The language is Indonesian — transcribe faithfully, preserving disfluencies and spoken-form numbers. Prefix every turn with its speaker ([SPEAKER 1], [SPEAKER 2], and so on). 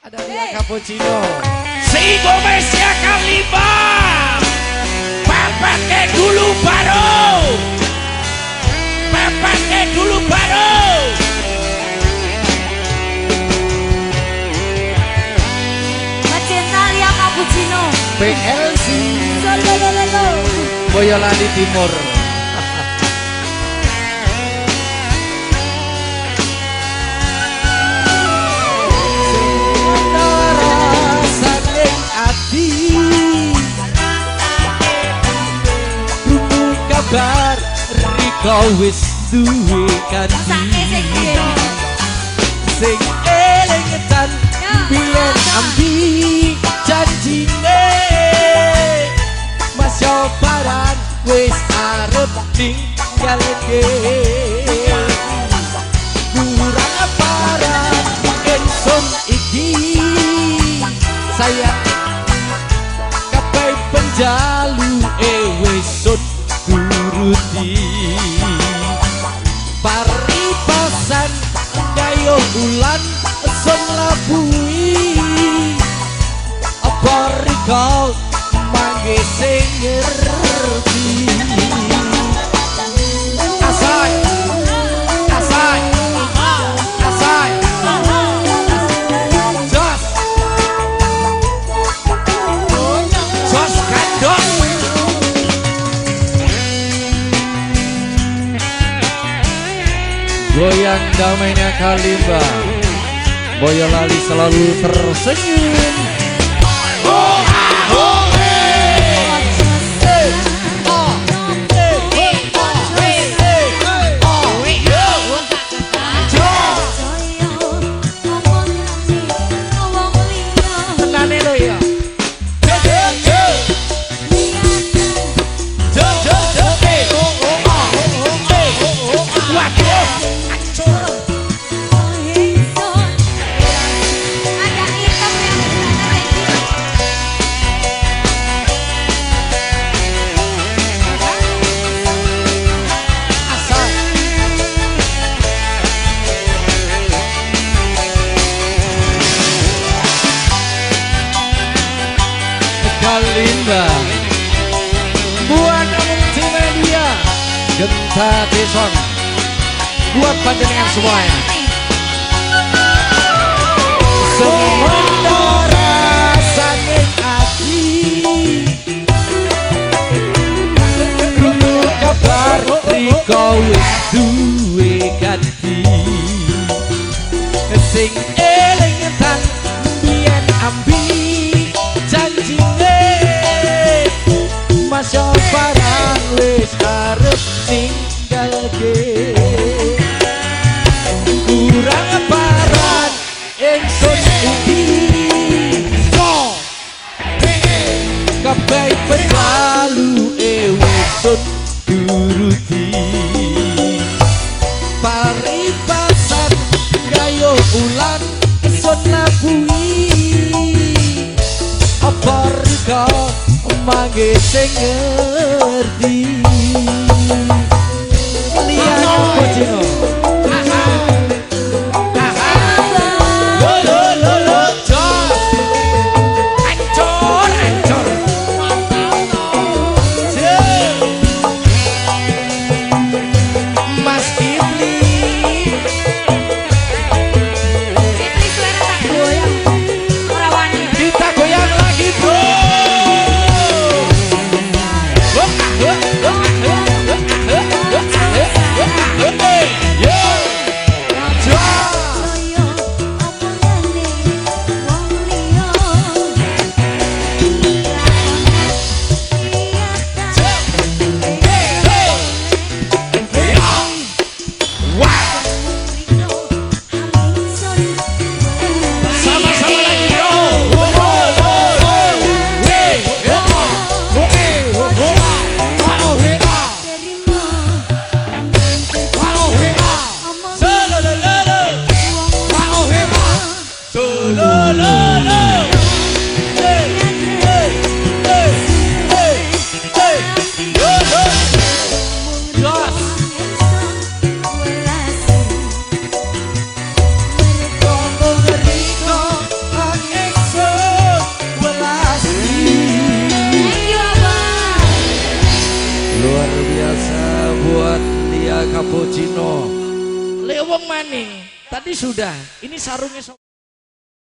[SPEAKER 1] Ada Lia Cappuccino. Si Gomez ya Kalima. Pepet ke dulu baru. Pepet ke dulu baru.
[SPEAKER 2] Cinta Lia Cappuccino.
[SPEAKER 1] P L C. Boyolali Timur. Kabar Riko wis duwe kanthi sing elengetan biyen ambi janjine Mas Yobaran wis arep ninggalke kurang aparan ingsun iki saya kabeh penjalu e wis turuti paribasan gayo ulan sun labui apa riko mangge sing ngerti asai asai asai jos jos kandong goyang damainya Kalimba, Boyolali selalu tersenyum. Oh, oh, Kalimba buat multimedia Genta Deson buat panjenengan semuanya sementara saking ati krungu kabar Riko wis duwe ganti sing elengetan biyen ambi janjine Mas Yobaran wis arep ninggalke kurang aparan ingsun iki so kabeh pengalu e wis turuti paribasan gayo ulan sun labui apa riko mangge sing ngerti Lia Cappuccino lo lo lo lo jos ancur ancur Mas Kipli
[SPEAKER 2] Kipli suara tak goyang ora wani
[SPEAKER 1] kita goyang lagi bro. luar biasa buat Lia Cappuccino. Lewong maning. Tadi sudah. Ini sarungnya.